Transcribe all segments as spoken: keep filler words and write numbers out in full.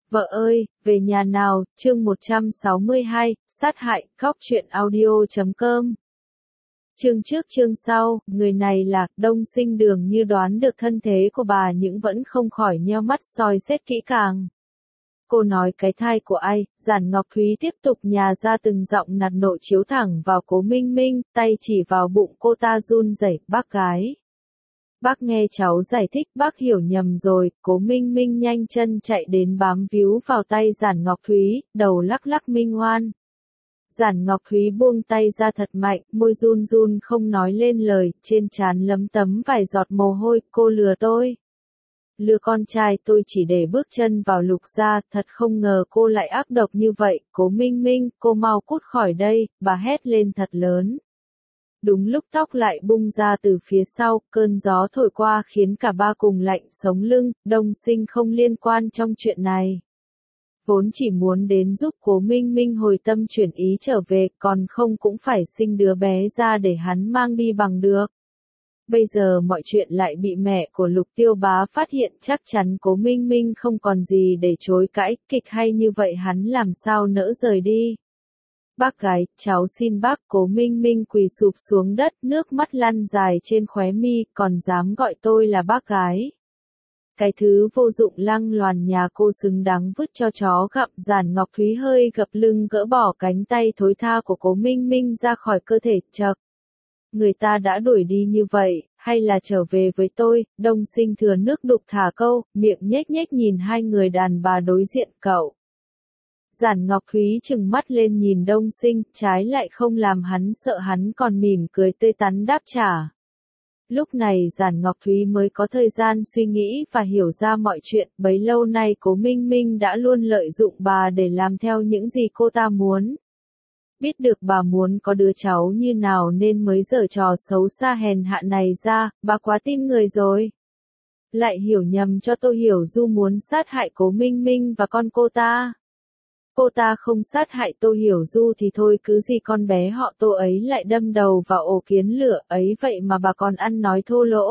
Vợ ơi, về nhà nào, chương một trăm sáu mươi hai, sát hại, khóc chuyện audio chấm com. Chương trước chương sau, người này là, Đông Sinh dường như đoán được thân thế của bà nhưng vẫn không khỏi nheo mắt soi xét kỹ càng. Cô nói cái thai của ai, Giản Ngọc Thúy tiếp tục nhả ra từng giọng nạt nộ chiếu thẳng vào Cố Minh Minh, tay chỉ vào bụng cô ta run rẩy, bác gái. Bác nghe cháu giải thích, bác hiểu nhầm rồi. Cố Minh Minh nhanh chân chạy đến bám víu vào tay Giản Ngọc Thúy, đầu lắc lắc minh oan. Giản Ngọc Thúy buông tay ra thật mạnh, môi run run không nói lên lời, trên trán lấm tấm vài giọt mồ hôi, cô lừa tôi. Lừa con trai tôi chỉ để bước chân vào Lục gia, thật không ngờ cô lại ác độc như vậy. Cố Minh Minh, cô mau cút khỏi đây, bà hét lên thật lớn. Đúng lúc tóc lại bung ra từ phía sau, cơn gió thổi qua khiến cả ba cùng lạnh sống lưng. Đông Sinh không liên quan trong chuyện này. Vốn chỉ muốn đến giúp Cố Minh Minh hồi tâm chuyển ý trở về, còn không cũng phải sinh đứa bé ra để hắn mang đi bằng được. Bây giờ mọi chuyện lại bị mẹ của Lục Tiêu Bá phát hiện, chắc chắn Cố Minh Minh không còn gì để chối cãi, kịch hay như vậy hắn làm sao nỡ rời đi. Bác gái, cháu xin bác. Cố Minh Minh quỳ sụp xuống đất, nước mắt lăn dài trên khóe mi, còn dám gọi tôi là bác gái. Cái thứ vô dụng lăng loàn nhà cô xứng đáng vứt cho chó gặm. Giản Ngọc Thúy hơi gập lưng gỡ bỏ cánh tay thối tha của Cố Minh Minh ra khỏi cơ thể. Chậc, người ta đã đuổi đi như vậy, hay là trở về với tôi? Đông Sinh thừa nước đục thả câu, miệng nhếch nhếch nhìn hai người đàn bà đối diện. Cậu. Giản Ngọc Thúy trừng mắt lên nhìn Đông Sinh, trái lại không làm hắn sợ, hắn còn mỉm cười tươi tắn đáp trả. Lúc này Giản Ngọc Thúy mới có thời gian suy nghĩ và hiểu ra mọi chuyện. Bấy lâu nay Cố Minh Minh đã luôn lợi dụng bà để làm theo những gì cô ta muốn. Biết được bà muốn có đứa cháu như nào nên mới giở trò xấu xa hèn hạ này ra, bà quá tin người rồi. Lại hiểu nhầm cho Tô Hiểu Du muốn sát hại Cố Minh Minh và con cô ta. Cô ta không sát hại Tô Hiểu Du thì thôi, cứ gì con bé họ Tô ấy lại đâm đầu vào ổ kiến lửa ấy, vậy mà bà còn ăn nói thô lỗ.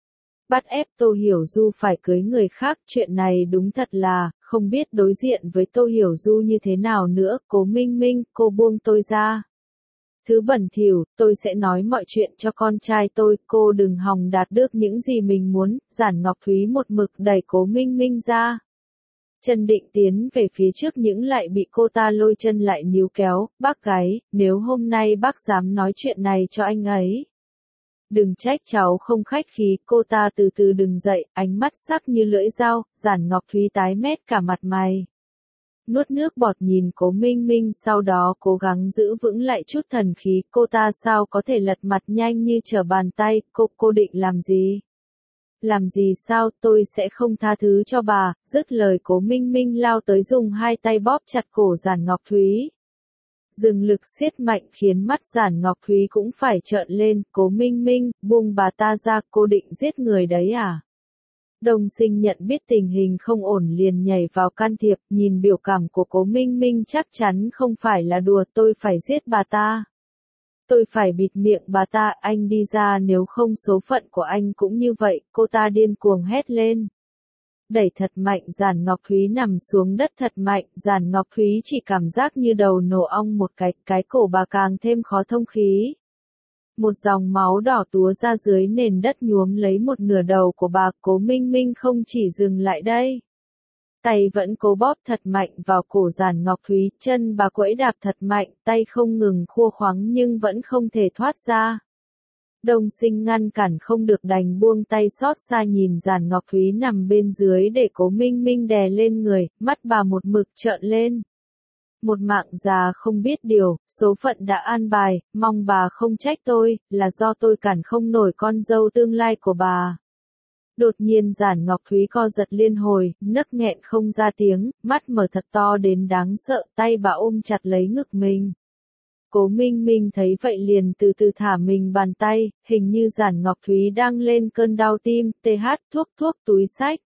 Bắt ép Tô Hiểu Du phải cưới người khác, chuyện này đúng thật là, không biết đối diện với Tô Hiểu Du như thế nào nữa. Cố Minh Minh, cô buông tôi ra. Thứ bẩn thỉu, tôi sẽ nói mọi chuyện cho con trai tôi, cô đừng hòng đạt được những gì mình muốn. Giản Ngọc Thúy một mực đẩy Cố Minh Minh ra. Chân định tiến về phía trước nhưng lại bị cô ta lôi chân lại níu kéo. Bác gái, nếu hôm nay bác dám nói chuyện này cho anh ấy, đừng trách cháu không khách khí. Cô ta từ từ đứng dậy, ánh mắt sắc như lưỡi dao. Giản Ngọc Thúy tái mét cả mặt mày. Nuốt nước bọt nhìn Cố Minh Minh, sau đó cố gắng giữ vững lại chút thần khí. Cô ta sao có thể lật mặt nhanh như trở bàn tay. Cô, cô định làm gì? Làm gì sao, tôi sẽ không tha thứ cho bà. Dứt lời Cố Minh Minh lao tới dùng hai tay bóp chặt cổ Giản Ngọc Thúy. Dừng lực siết mạnh khiến mắt Giản Ngọc Thúy cũng phải trợn lên. Cố Minh Minh, buông bà ta ra, cô định giết người đấy à? Đông Sinh nhận biết tình hình không ổn liền nhảy vào can thiệp, nhìn biểu cảm của Cố Minh Minh chắc chắn không phải là đùa. Tôi phải giết bà ta. Tôi phải bịt miệng bà ta, anh đi ra nếu không số phận của anh cũng như vậy. Cô ta điên cuồng hét lên. Đẩy thật mạnh, Giản Ngọc Thúy nằm xuống đất thật mạnh. Giản Ngọc Thúy chỉ cảm giác như đầu nổ ong một cái, cái cổ bà càng thêm khó thông khí. Một dòng máu đỏ túa ra dưới nền đất nhuốm lấy một nửa đầu của bà. Cố Minh Minh không chỉ dừng lại đây. Tay vẫn cố bóp thật mạnh vào cổ Giản Ngọc Thúy, chân bà quẫy đạp thật mạnh, tay không ngừng khua khoắng nhưng vẫn không thể thoát ra. Đông Sinh ngăn cản không được đành buông tay, xót xa nhìn Giản Ngọc Thúy nằm bên dưới để Cố Minh Minh đè lên người, mắt bà một mực trợn lên. Một mạng già không biết điều, số phận đã an bài, mong bà không trách tôi, là do tôi cản không nổi con dâu tương lai của bà. Đột nhiên Giản Ngọc Thúy co giật liên hồi, nấc nghẹn không ra tiếng, mắt mở thật to đến đáng sợ, tay bà ôm chặt lấy ngực mình. Cố Minh Minh thấy vậy liền từ từ thả mình bàn tay, hình như Giản Ngọc Thúy đang lên cơn đau tim. Th, thuốc thuốc túi xách.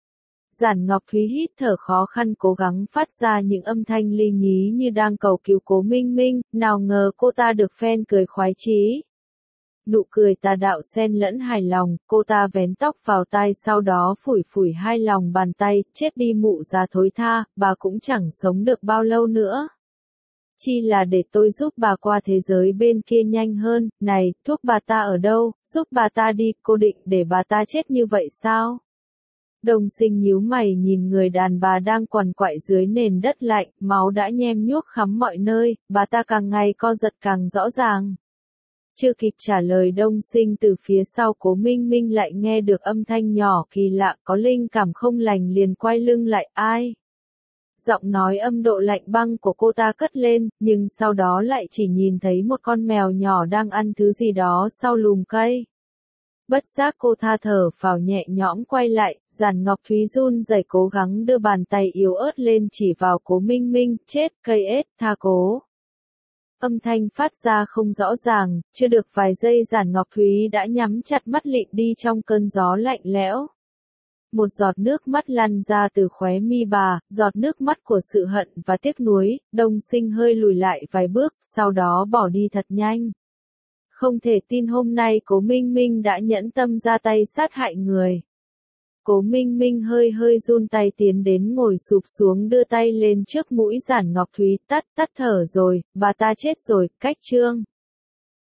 Giản Ngọc Thúy hít thở khó khăn cố gắng phát ra những âm thanh ly nhí như đang cầu cứu Cố Minh Minh, nào ngờ cô ta được phen cười khoái chí. Nụ cười tà đạo xen lẫn hài lòng, cô ta vén tóc vào tai sau đó phủi phủi hai lòng bàn tay, chết đi mụ già thối tha, bà cũng chẳng sống được bao lâu nữa. Chi là để tôi giúp bà qua thế giới bên kia nhanh hơn, này, thuốc bà ta ở đâu, giúp bà ta đi, cô định để bà ta chết như vậy sao? Đồng Sinh nhíu mày nhìn người đàn bà đang quằn quại dưới nền đất lạnh, máu đã nhem nhuốc khắp mọi nơi, bà ta càng ngày co giật càng rõ ràng. Chưa kịp trả lời Đông Sinh từ phía sau Cố Minh Minh lại nghe được âm thanh nhỏ kỳ lạ có linh cảm không lành liền quay lưng lại ai. Giọng nói âm độ lạnh băng của cô ta cất lên, nhưng sau đó lại chỉ nhìn thấy một con mèo nhỏ đang ăn thứ gì đó sau lùm cây. Bất giác cô tha thở phào nhẹ nhõm quay lại, Giản Ngọc Thúy run rẩy cố gắng đưa bàn tay yếu ớt lên chỉ vào Cố Minh Minh, chết, cây ết, tha cố. Âm thanh phát ra không rõ ràng, chưa được vài giây Giản Ngọc Thúy đã nhắm chặt mắt lịm đi trong cơn gió lạnh lẽo. Một giọt nước mắt lăn ra từ khóe mi bà, giọt nước mắt của sự hận và tiếc nuối. Đông Sinh hơi lùi lại vài bước, sau đó bỏ đi thật nhanh. Không thể tin hôm nay Cố Minh Minh đã nhẫn tâm ra tay sát hại người. Cố Minh Minh hơi hơi run tay tiến đến ngồi sụp xuống đưa tay lên trước mũi Giản Ngọc Thúy, tắt tắt thở rồi, bà ta chết rồi, cách chương.